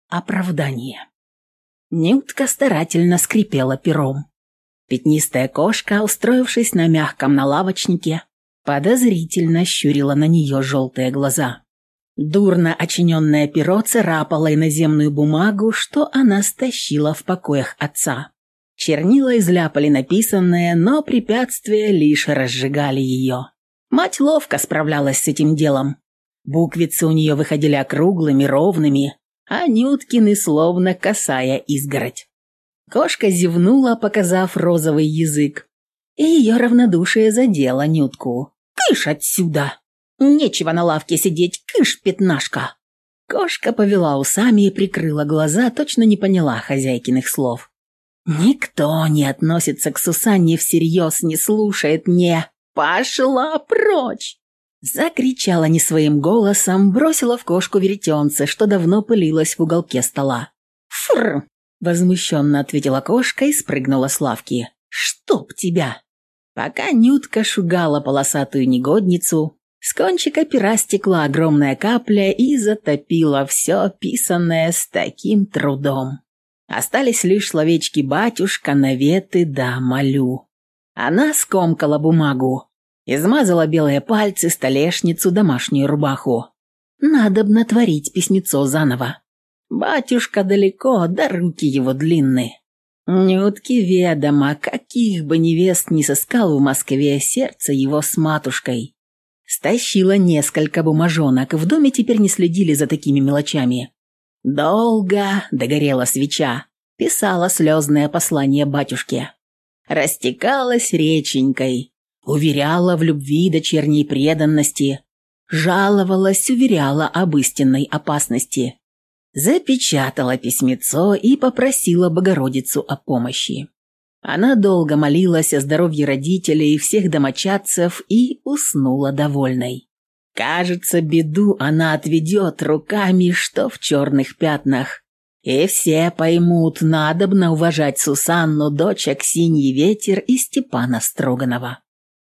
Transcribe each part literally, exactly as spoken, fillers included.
Оправдание. Нютка старательно скрипела пером. Пятнистая кошка, устроившись на мягком налавочнике, подозрительно щурила на нее желтые глаза. Дурно очиненное перо царапало иноземную бумагу, что она стащила в покоях отца. Чернила изляпали написанное, но препятствия лишь разжигали ее. Мать ловко справлялась с этим делом. Буквицы у нее выходили округлыми, ровными, а Нюткины словно косая изгородь. Кошка зевнула, показав розовый язык, и ее равнодушие задело Нютку. «Кыш отсюда! Нечего на лавке сидеть, кыш, пятнашка!» Кошка повела усами и прикрыла глаза, точно не поняла хозяйкиных слов. Никто не относится к Сусанне всерьез, не слушает, не «Пошла прочь!» Закричала не своим голосом, бросила в кошку веретенце, что давно пылилось в уголке стола. «Фрр!» – возмущенно ответила кошка и спрыгнула с лавки. «Чтоб тебя!» Пока Нютка шугала полосатую негодницу, с кончика пера стекла огромная капля и затопила все писанное с таким трудом. Остались лишь словечки «батюшка», «наветы» да «молю». Она скомкала бумагу, измазала белые пальцы, столешницу, домашнюю рубаху. Надобно творить письмецо заново. Батюшка далеко, да руки его длинны. Нютке ведомо, каких бы невест не сыскал в Москве, сердце его с матушкой. Стащила несколько бумажонок, в доме теперь не следили за такими мелочами. Долго догорела свеча, писала слезное послание батюшке. Растекалась реченькой, уверяла в любви дочерней преданности, жаловалась, уверяла об истинной опасности. Запечатала письмецо и попросила Богородицу о помощи. Она долго молилась о здоровье родителей и всех домочадцев и уснула довольной. Кажется, беду она отведет руками, что в черных пятнах. И все поймут, надобно уважать Сусанну, дочь Аксиньи Ветер и Степана Строганова.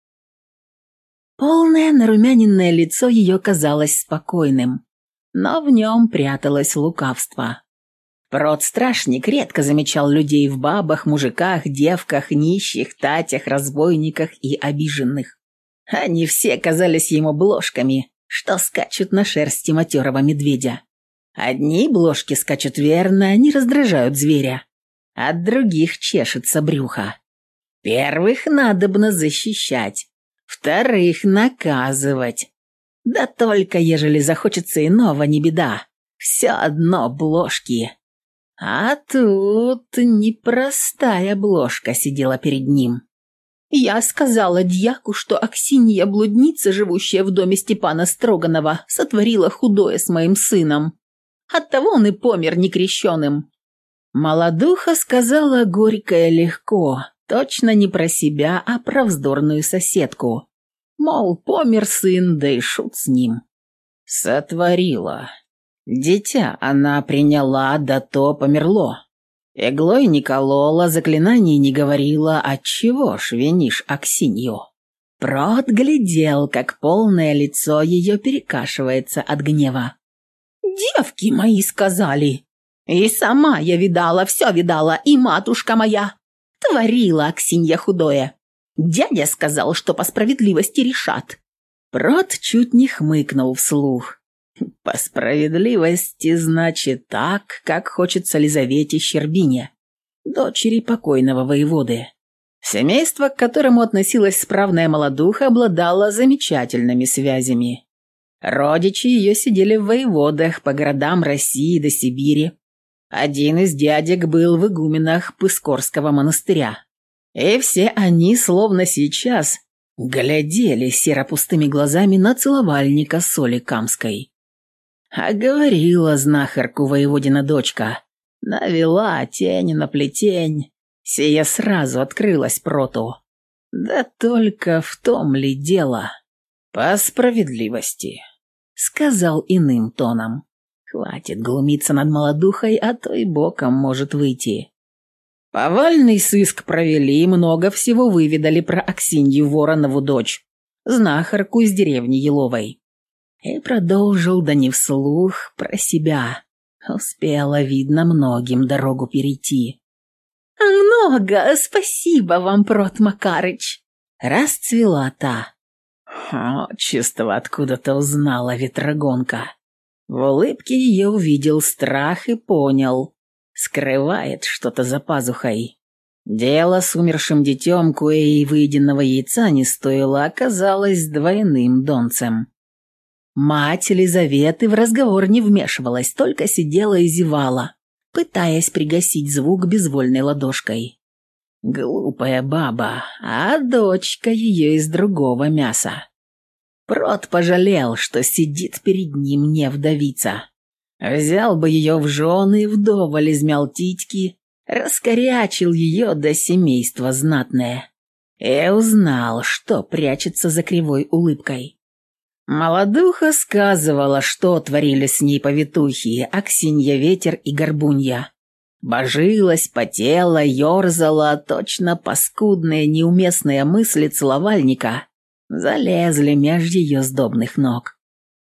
Полное нарумяненное лицо ее казалось спокойным, но в нем пряталось лукавство. Прот-страшник редко замечал людей в бабах, мужиках, девках, нищих, татях, разбойниках и обиженных. Они все казались ему блошками, что скачут на шерсти матерого медведя. Одни блошки скачут верно, не раздражают зверя, от других чешется брюхо. Первых надобно защищать, вторых наказывать. Да только ежели захочется иного, не беда, все одно блошки. А тут непростая блошка сидела перед ним. Я сказала дьяку, что Аксинья блудница, живущая в доме Степана Строганова, сотворила худое с моим сыном. Оттого он и помер некрещеным. Молодуха сказала горькое легко, точно не про себя, а про вздорную соседку. Мол, помер сын, да и шут с ним. Сотворила. Дитя она приняла, да то померло. Иглой не колола, заклинаний не говорила, отчего ж винишь Аксинью? Прот глядел, как полное лицо ее перекашивается от гнева. «Девки мои сказали, и сама я видала, все видала, и матушка моя. Творила Аксинья худое. Дядя сказал, что по справедливости решат». Прот чуть не хмыкнул вслух. «По справедливости, значит, так, как хочется Лизавете Щербине, дочери покойного воеводы». Семейство, к которому относилась справная молодуха, обладало замечательными связями. Родичи ее сидели в воеводах по городам России до Сибири. Один из дядек был в игуменах Пыскорского монастыря. И все они, словно сейчас, глядели серо-пустыми глазами на целовальника Соли Камской. А говорила знахарку воеводина дочка, навела тень на плетень, сия сразу открылась Проту. Да только в том ли дело? По справедливости, сказал иным тоном. Хватит глумиться над молодухой, а то и боком может выйти. Повальный сыск провели, много всего выведали про Аксинью Воронову дочь, знахарку из деревни Еловой. И продолжил, да не вслух, про себя. Успела, видно, многим дорогу перейти. «Много, спасибо вам, Прот Макарыч!» Расцвела та. Отчество откуда-то узнала ветрогонка. В улыбке ее увидел страх и понял. Скрывает что-то за пазухой. Дело с умершим детем, кое и выеденного яйца не стоило, оказалось двойным донцем. Мать Елизаветы в разговор не вмешивалась, только сидела и зевала, пытаясь пригасить звук безвольной ладошкой. Глупая баба, а дочка ее из другого мяса. Прот пожалел, что сидит перед ним не вдовица. Взял бы ее в жены, вдоволь измял титьки, раскорячил ее до семейства знатное. И узнал, что прячется за кривой улыбкой. Молодуха сказывала, что творили с ней повитухи Аксинья Ветер и Горбунья. Божилась, потела, ерзала, точно паскудные неуместные мысли целовальника залезли меж ее сдобных ног.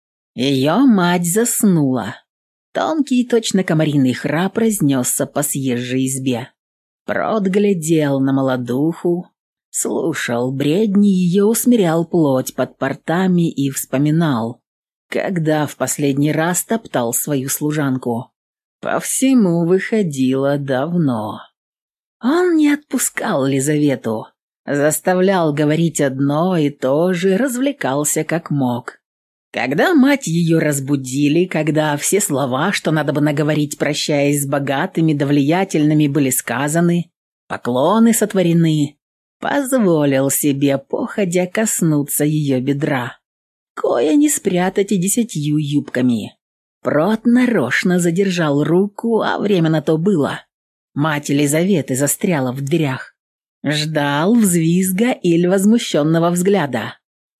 Ее мать заснула. Тонкий, точно комариный храп разнесся по съезжей избе. Прот глядел на молодуху, слушал бредни ее, усмирял плоть под портами и вспоминал, когда в последний раз топтал свою служанку. По всему выходило давно. Он не отпускал Лизавету, заставлял говорить одно и то же, развлекался как мог. Когда мать ее разбудили, когда все слова, что надо бы наговорить, прощаясь с богатыми да влиятельными, были сказаны, поклоны сотворены, позволил себе походя коснуться ее бедра, кое не спрятать и десятью юбками. Прот нарочно задержал руку, а время на то было. Мать Елизаветы застряла в дверях. Ждал взвизга или возмущенного взгляда.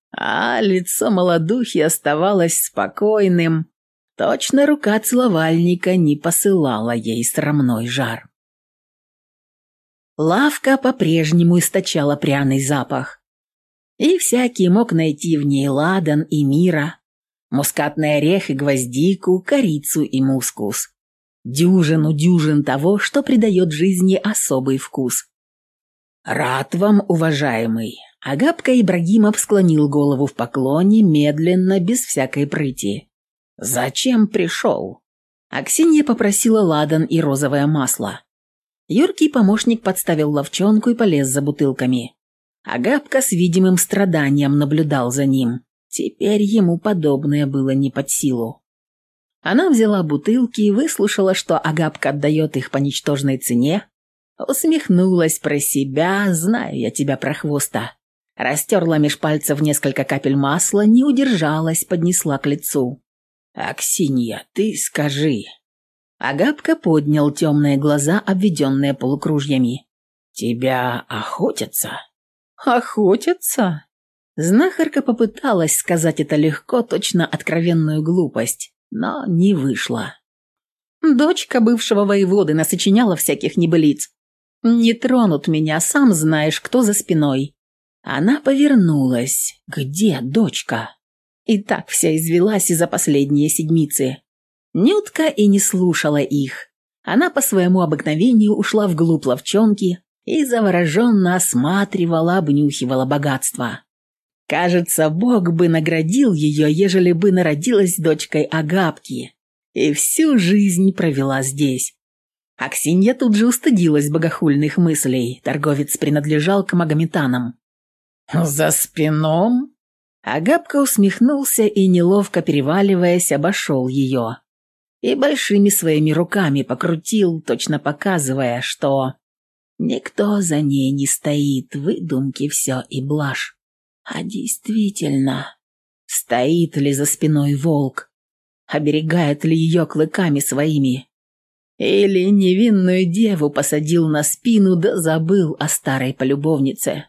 А лицо молодухи оставалось спокойным. Точно рука целовальника не посылала ей срамной жар. Лавка по-прежнему источала пряный запах. И всякий мог найти в ней ладан и мира, мускатный орех и гвоздику, корицу и мускус. Дюжину дюжин того, что придает жизни особый вкус. «Рад вам, уважаемый!» Агапка Ибрагимов склонил голову в поклоне, медленно, без всякой прыти. «Зачем пришел?» Аксинья попросила ладан и розовое масло. Юркий помощник подставил ловчонку и полез за бутылками. Агапка с видимым страданием наблюдал за ним. Теперь ему подобное было не под силу. Она взяла бутылки и выслушала, что Агапка отдает их по ничтожной цене, усмехнулась про себя, знаю я тебя, прохвоста. Растерла меж пальцев несколько капель масла, не удержалась, поднесла к лицу. «Аксинья, ты скажи». Агапка поднял темные глаза, обведенные полукружьями. «Тебя охотятся?» «Охотятся?» Знахарка попыталась сказать это легко, точно откровенную глупость, но не вышло. Дочка бывшего воеводы насочиняла всяких небылиц. «Не тронут меня, сам знаешь, кто за спиной». Она повернулась. «Где дочка?» И так вся извелась из-за последние седмицы. Нютка и не слушала их. Она по своему обыкновению ушла вглубь ловчонки и завороженно осматривала, обнюхивала богатство. Кажется, Бог бы наградил ее, ежели бы народилась дочкой Агапки, и всю жизнь провела здесь. Аксинья тут же устыдилась богохульных мыслей, торговец принадлежал к магометанам. «За спином?» Агапка усмехнулся и, неловко переваливаясь, обошел ее. И большими своими руками покрутил, точно показывая, что никто за ней не стоит, выдумки все и блажь. А действительно, стоит ли за спиной волк? Оберегает ли ее клыками своими? Или невинную деву посадил на спину да забыл о старой полюбовнице?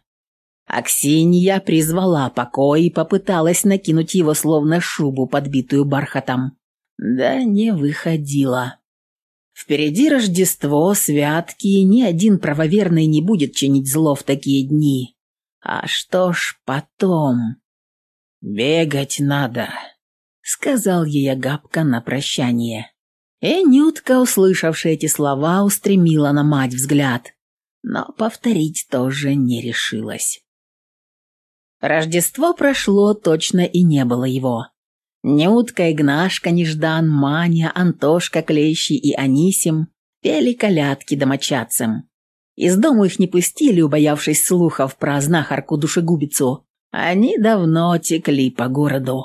Аксинья призвала покой и попыталась накинуть его словно шубу, подбитую бархатом. Да не выходила. Впереди Рождество, святки, и ни один правоверный не будет чинить зло в такие дни. А что ж потом? «Бегать надо», — сказал ей Агапка на прощание. И Нютка, услышавшая эти слова, устремила на мать взгляд, но повторить тоже не решилась. Рождество прошло, точно и не было его. Нютка, Игнашка, Неждан, Маня, Антошка, Клещи и Анисим пели колядки домочадцам. Из дому их не пустили, убоявшись слухов про знахарку-душегубицу. Они давно текли по городу.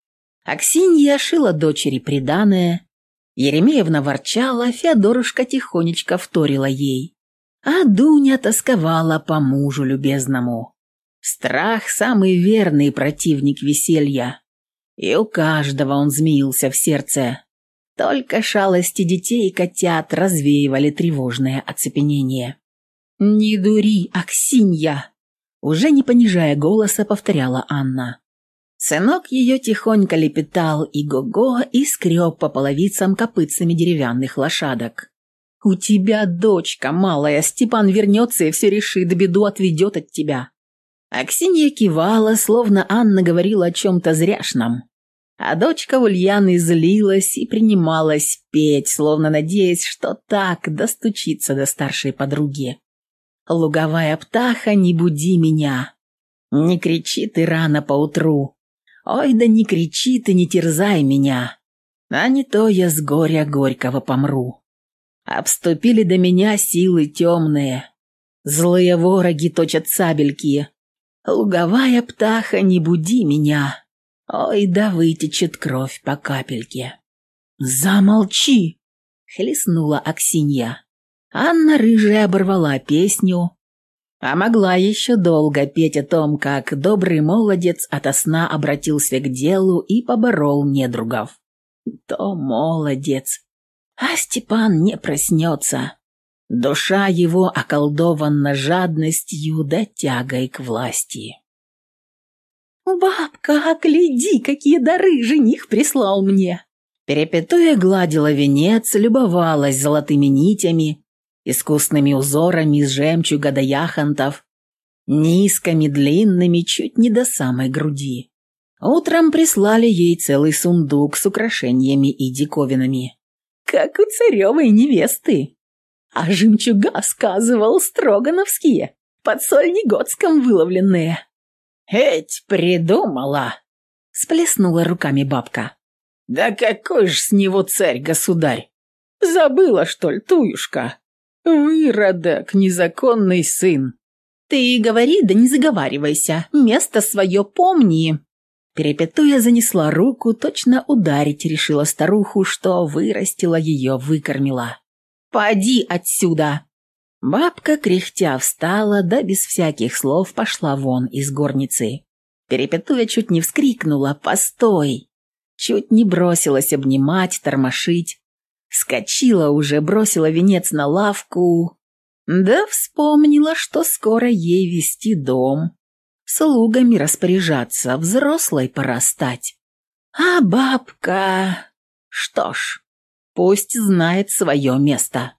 Аксинья шила дочери приданое, Еремеевна ворчала, Феодорушка тихонечко вторила ей. А Дуня тосковала по мужу любезному. Страх – самый верный противник веселья. И у каждого он змеился в сердце. Только шалости детей и котят развеивали тревожное оцепенение. «Не дури, Аксинья!» Уже не понижая голоса, повторяла Анна. Сынок ее тихонько лепетал и го-го, и скреб по половицам копытцами деревянных лошадок. «У тебя дочка малая, Степан вернется и все решит, беду отведет от тебя». Аксинья кивала, словно Анна говорила о чем-то зряшном. А дочка Ульяны злилась и принималась петь, словно надеясь, что так достучится до старшей подруги. «Луговая птаха, не буди меня, не кричи ты рано поутру. Ой, да не кричи ты, не терзай меня, а не то я с горя горького помру. Обступили до меня силы темные, злые вороги точат сабельки. Луговая птаха, не буди меня, ой, да вытечет кровь по капельке». «Замолчи!» — хлестнула Аксинья. Анна рыжая оборвала песню, а могла еще долго петь о том, как добрый молодец ото сна обратился к делу и поборол недругов. То молодец, а Степан не проснется. Душа его околдована жадностью да тягой к власти. «Бабка, огляди, какие дары жених прислал мне!» Перепетуя гладила венец, любовалась золотыми нитями, искусными узорами из жемчуга до яхонтов, низкими, длинными, чуть не до самой груди. Утром прислали ей целый сундук с украшениями и диковинами. «Как у царевой невесты!» А жемчуга, сказывал, строгановские, под Сольнегодском выловленные. «Эть придумала!» – сплеснула руками бабка. «Да какой ж с него царь-государь! Забыла, что ли, туюшка? Выродок, незаконный сын!» «Ты говори, да не заговаривайся, место свое помни!» Перепетуя занесла руку, точно ударить решила старуху, что вырастила ее, выкормила. «Поди отсюда!» Бабка, кряхтя, встала, да без всяких слов пошла вон из горницы. Перепетуя чуть не вскрикнула «Постой!», чуть не бросилась обнимать, тормошить. Вскочила уже, бросила венец на лавку, да вспомнила, что скоро ей вести дом, слугами распоряжаться, взрослой пора стать. А бабка... Что ж, пусть знает свое место.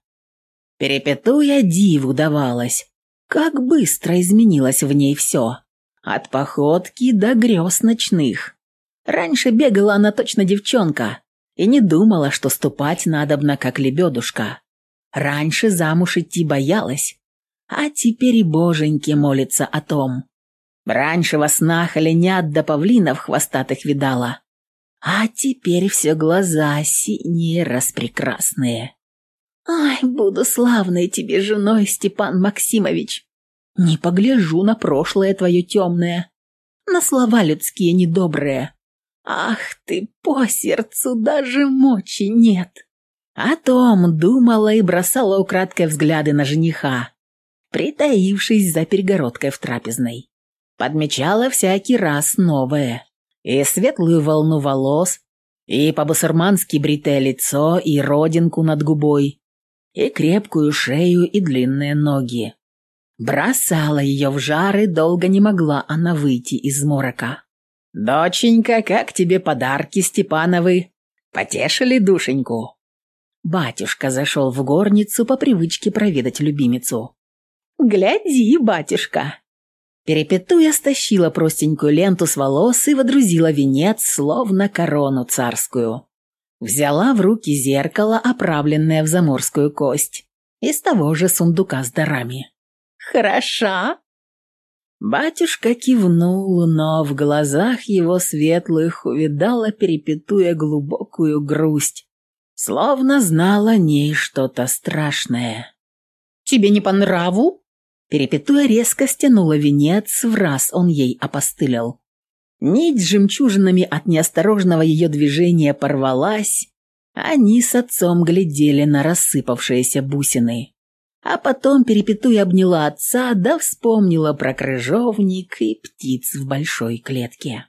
Перепетуя диву давалась, как быстро изменилось в ней все, от походки до грез ночных. Раньше бегала она точно девчонка и не думала, что ступать надобно, как лебедушка. Раньше замуж идти боялась, а теперь и боженьки молится о том. Раньше во снах оленят да павлинов хвостатых видала, а теперь все глаза синие распрекрасные. «Ай, буду славной тебе женой, Степан Максимович. Не погляжу на прошлое твое темное, на слова людские недобрые. Ах ты, по сердцу даже мочи нет!» О том думала и бросала украдкой взгляды на жениха, притаившись за перегородкой в трапезной. Подмечала всякий раз новое. И светлую волну волос, и по-басурмански бритое лицо, и родинку над губой, и крепкую шею, и длинные ноги. Бросала ее в жар, и долго не могла она выйти из морока. «Доченька, как тебе подарки Степановы? Потешили душеньку?» Батюшка зашел в горницу по привычке проведать любимицу. «Гляди, батюшка!» Перепетуя стащила простенькую ленту с волос и водрузила венец, словно корону царскую. Взяла в руки зеркало, оправленное в заморскую кость, из того же сундука с дарами. «Хороша?» Батюшка кивнул, но в глазах его светлых увидала перепетуя глубокую грусть, словно знал о ней что-то страшное. «Тебе не по нраву?» Перепетуя резко стянула венец, враз он ей опостылил. Нить с жемчужинами от неосторожного ее движения порвалась, они с отцом глядели на рассыпавшиеся бусины. А потом Перепетуя обняла отца, да вспомнила про крыжовник и птиц в большой клетке.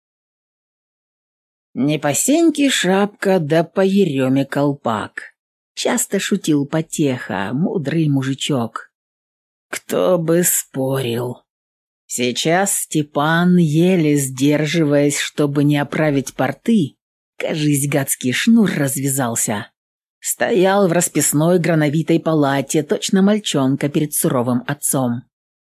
«Не по сеньке шапка, да по ереме колпак», — часто шутил потеха, мудрый мужичок. «Кто бы спорил». Сейчас Степан, еле сдерживаясь, чтобы не оправить порты, кажись, гадский шнур развязался, стоял в расписной грановитой палате, точно мальчонка перед суровым отцом.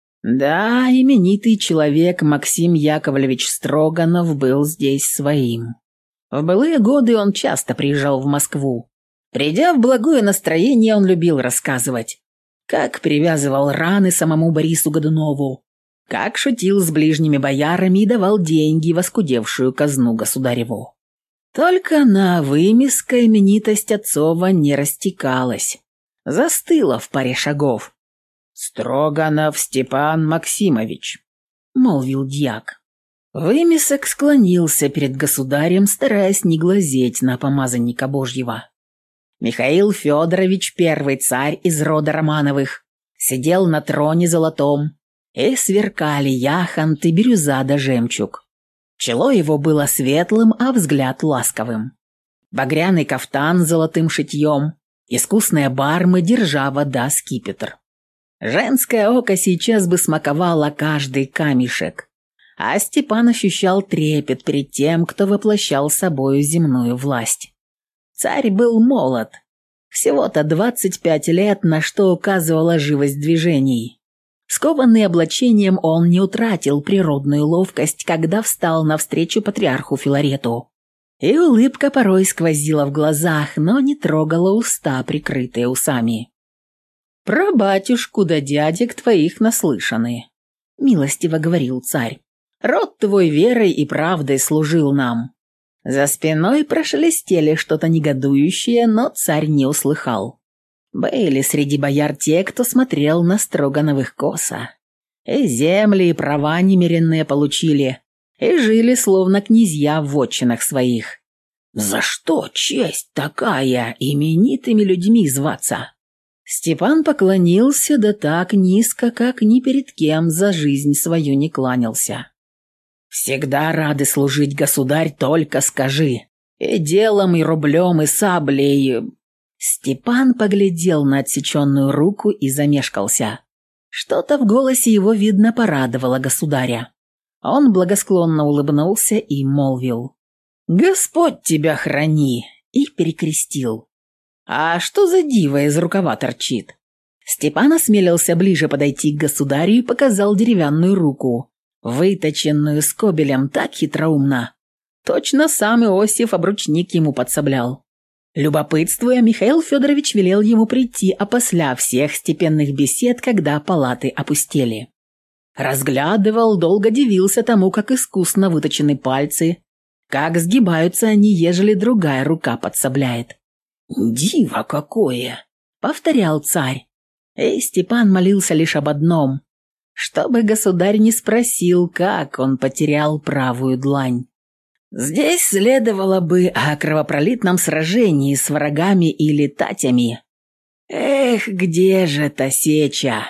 Да, именитый человек Максим Яковлевич Строганов был здесь своим. В былые годы он часто приезжал в Москву. Придя в благое настроение, он любил рассказывать, как привязывал раны самому Борису Годунову, как шутил с ближними боярами и давал деньги в оскудевшую казну государеву. Только на вымиска именитость отцова не растекалась, застыла в паре шагов. «Строганов Степан Максимович», — молвил дьяк. Вымисок склонился перед государем, стараясь не глазеть на помазанника Божьего. Михаил Федорович, первый царь из рода Романовых, сидел на троне золотом, и сверкали яхонт и бирюза да жемчуг. Чело его было светлым, а взгляд ласковым. Багряный кафтан с золотым шитьем, искусные бармы, держава да скипетр. Женское око сейчас бы смаковало каждый камешек, а Степан ощущал трепет перед тем, кто воплощал собою земную власть. Царь был молод, всего-то двадцать пять лет, на что указывала живость движений. Скованный облачением, он не утратил природную ловкость, когда встал навстречу патриарху Филарету. И улыбка порой сквозила в глазах, но не трогала уста, прикрытые усами. «Про батюшку да дядек твоих наслышаны», — милостиво говорил царь. «Род твой верой и правдой служил нам». За спиной прошелестели что-то негодующее, но царь не услыхал. Были среди бояр те, кто смотрел на Строгановых косо. И земли, и права немеренные получили, и жили словно князья в вотчинах своих. За что честь такая, именитыми людьми зваться? Степан поклонился, да так низко, как ни перед кем за жизнь свою не кланялся. «Всегда рады служить, государь, только скажи. И делом, и рублем, и саблей...» Степан поглядел на отсеченную руку и замешкался. Что-то в голосе его, видно, порадовало государя. Он благосклонно улыбнулся и молвил: «Господь тебя храни!» и перекрестил. «А что за диво из рукава торчит?» Степан осмелился ближе подойти к государю и показал деревянную руку, выточенную скобелем так хитроумно. Точно сам Иосиф обручник ему подсоблял. Любопытствуя, Михаил Федорович велел ему прийти опосля всех степенных бесед, когда палаты опустели. Разглядывал, долго дивился тому, как искусно выточены пальцы, как сгибаются они, ежели другая рука подсобляет. «Диво какое!» — повторял царь. И Степан молился лишь об одном, чтобы государь не спросил, как он потерял правую длань. Здесь следовало бы о кровопролитном сражении с врагами или татями. Эх, где же та сеча?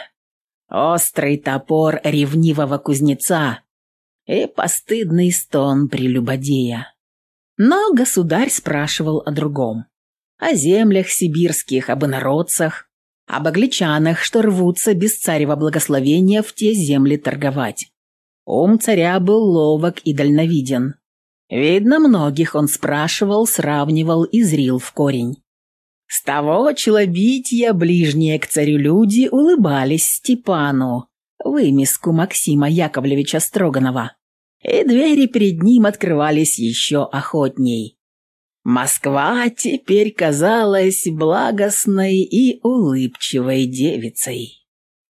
Острый топор ревнивого кузнеца и постыдный стон прелюбодея. Но государь спрашивал о другом. О землях сибирских, об инородцах, об англичанах, что рвутся без царева благословения в те земли торговать. Ум царя был ловок и дальновиден. Видно, многих он спрашивал, сравнивал и зрил в корень. С того челобития ближние к царю люди улыбались Степану, вымиску Максима Яковлевича Строганова, и двери перед ним открывались еще охотней. Москва теперь казалась благостной и улыбчивой девицей.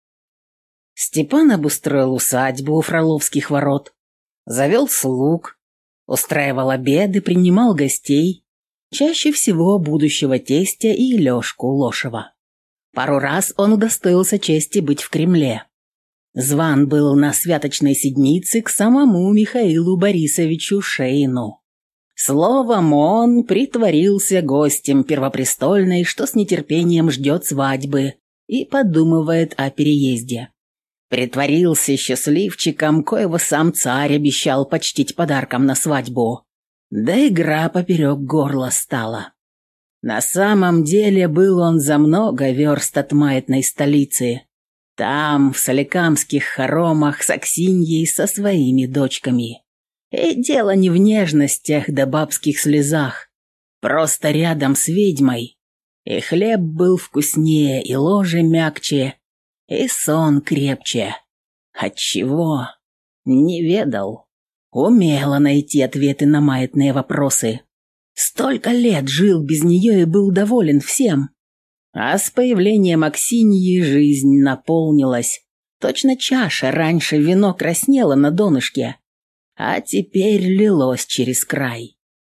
Степан обустроил усадьбу у Фроловских ворот, завел слуг, устраивал обеды, принимал гостей, чаще всего будущего тестя и Лёшку Лошева. Пару раз он удостоился чести быть в Кремле. Зван был на святочной седмице к самому Михаилу Борисовичу Шейну. Словом, он притворился гостем первопрестольной, что с нетерпением ждет свадьбы и подумывает о переезде. Притворился счастливчиком, коего сам царь обещал почтить подарком на свадьбу. Да игра поперек горла стала. На самом деле был он за много верст от маятной столицы. Там, в соликамских хоромах, с Аксиньей со своими дочками. И дело не в нежностях да бабских слезах. Просто рядом с ведьмой. И хлеб был вкуснее, и ложе мягче, и сон крепче. Отчего? Не ведал. Умела найти ответы на маятные вопросы. Столько лет жил без нее и был доволен всем. А с появлением Аксиньи жизнь наполнилась. Точно чаша, раньше вино краснело на донышке, а теперь лилось через край.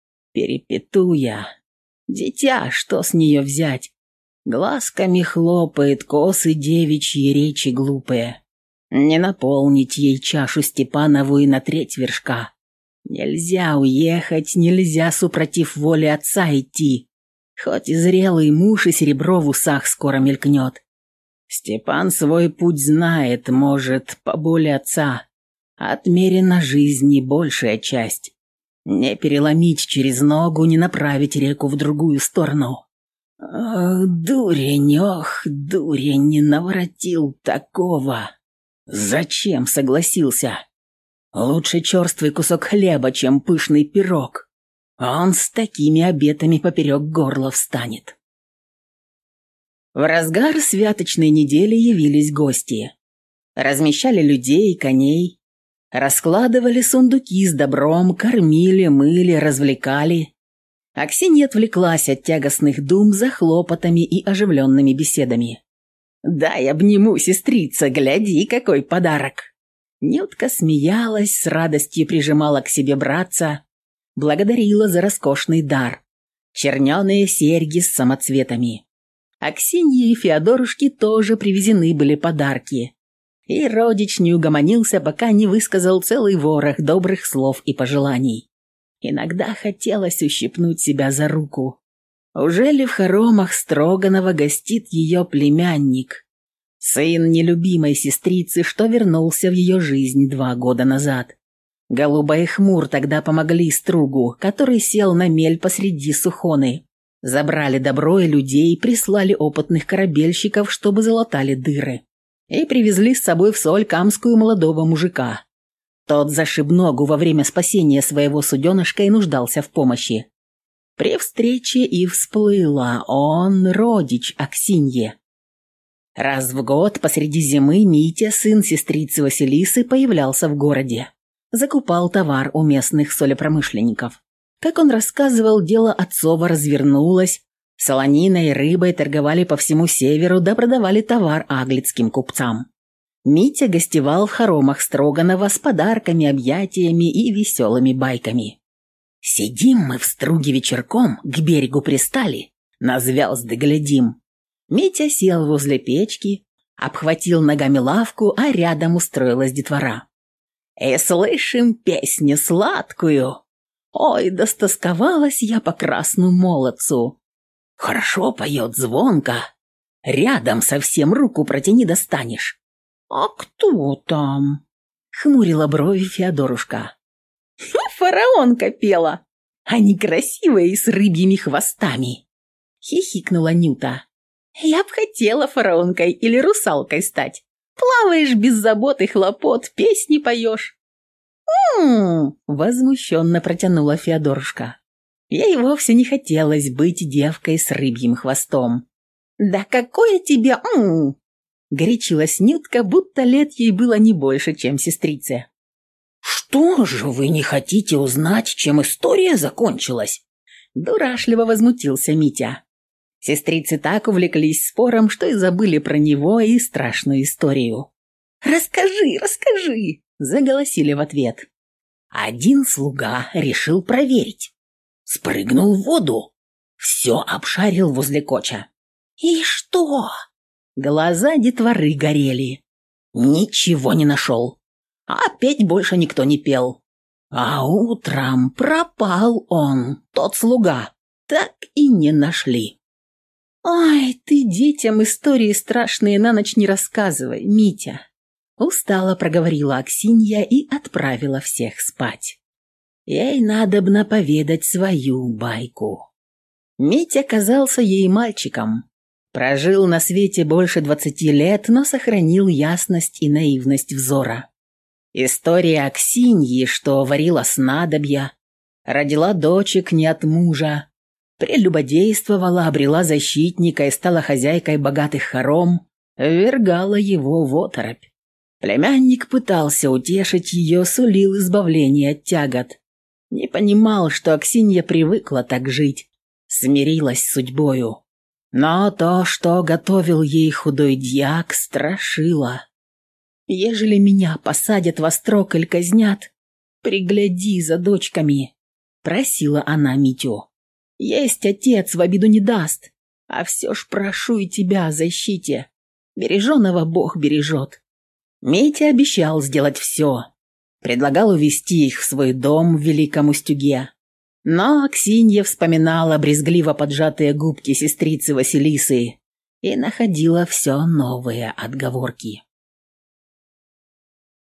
Перепетуя. Дитя, что с нее взять? Глазками хлопает, косы девичьи, речи глупые. Не наполнить ей чашу Степанову и на треть вершка. Нельзя уехать, нельзя супротив воли отца идти. Хоть и зрелый муж, и серебро в усах скоро мелькнет. Степан свой путь знает, может, по боли отца. Отмерена жизни большая часть. Не переломить через ногу, не направить реку в другую сторону. Ох, дурень, ох, дурень, не наворотил такого. Зачем согласился? Лучше черствый кусок хлеба, чем пышный пирог. Он с такими обетами поперек горла встанет. В разгар святочной недели явились гости. Размещали людей, коней. Раскладывали сундуки с добром, кормили, мыли, развлекали. Аксинья отвлеклась от тягостных дум за хлопотами и оживленными беседами. «Дай обниму, сестрица, гляди, какой подарок!» Нютка смеялась, с радостью прижимала к себе братца, благодарила за роскошный дар. Черненые серьги с самоцветами. Аксинье и Феодорушке тоже привезены были подарки. И родич не угомонился, пока не высказал целый ворох добрых слов и пожеланий. Иногда хотелось ущипнуть себя за руку. Уже ли в хоромах Строганова гостит ее племянник, сын нелюбимой сестрицы, что вернулся в ее жизнь два года назад? Голуба и Хмур тогда помогли Стругу, который сел на мель посреди Сухоны. Забрали добро и людей, прислали опытных корабельщиков, чтобы залатали дыры. И привезли с собой в Соль-Камскую молодого мужика. Тот зашиб ногу во время спасения своего суденышка и нуждался в помощи. При встрече и всплыла он, родич Аксинье. Раз в год посреди зимы Митя, сын сестрицы Василисы, появлялся в городе. Закупал товар у местных солепромышленников. Как он рассказывал, дело отцова развернулось. Солониной и рыбой торговали по всему северу, да продавали товар аглицким купцам. Митя гостевал в хоромах Строганова с подарками, объятиями и веселыми байками. «Сидим мы в Струге вечерком, к берегу пристали, на звезды глядим». Митя сел возле печки, обхватил ногами лавку, а рядом устроилась детвора. «И слышим песню сладкую. Ой, достосковалась я по красному молодцу. Хорошо поет, звонко. Рядом совсем руку протяни, достанешь». «А кто там?» — хмурила брови Феодорушка. «Фараонка пела, а некрасивая и с рыбьими хвостами», — хихикнула Нюта. «Я б хотела фараонкой или русалкой стать. Плаваешь без забот и хлопот, песни поешь». «М-м-м», возмущенно протянула Феодорушка. Ей вовсе не хотелось быть девкой с рыбьим хвостом. «Да какое тебе м-м!» — горячилась Нютка, будто лет ей было не больше, чем сестрице. «Что же вы не хотите узнать, чем история закончилась?» Дурашливо возмутился Митя. Сестрицы так увлеклись спором, что и забыли про него и страшную историю. «Расскажи, расскажи!» – заголосили в ответ. Один слуга решил проверить. Спрыгнул в воду. Все обшарил возле коча. «И что?» Глаза детворы горели. Ничего не нашел. А петь больше никто не пел. А утром пропал он, тот слуга. Так и не нашли. «Ой, ты детям истории страшные на ночь не рассказывай, Митя!» Устало проговорила Аксинья и отправила всех спать. Ей надобно поведать свою байку. Митя казался ей мальчиком. Прожил на свете больше двадцати лет, но сохранил ясность и наивность взора. История Аксиньи, что варила снадобья, родила дочек не от мужа, прелюбодействовала, обрела защитника и стала хозяйкой богатых хором, ввергала его в оторопь. Племянник пытался утешить ее, сулил избавление от тягот. Не понимал, что Аксинья привыкла так жить, смирилась с судьбою. Но то, что готовил ей худой дьяк, страшило. «Ежели меня посадят во строк или казнят, пригляди за дочками», — просила она Митю. «Есть отец, в обиду не даст, а все ж прошу и тебя о защите. Береженого Бог бережет». Митя обещал сделать все. Предлагал увезти их в свой дом в Великом Устюге. Но Аксинья вспоминала брезгливо поджатые губки сестрицы Василисы и находила все новые отговорки.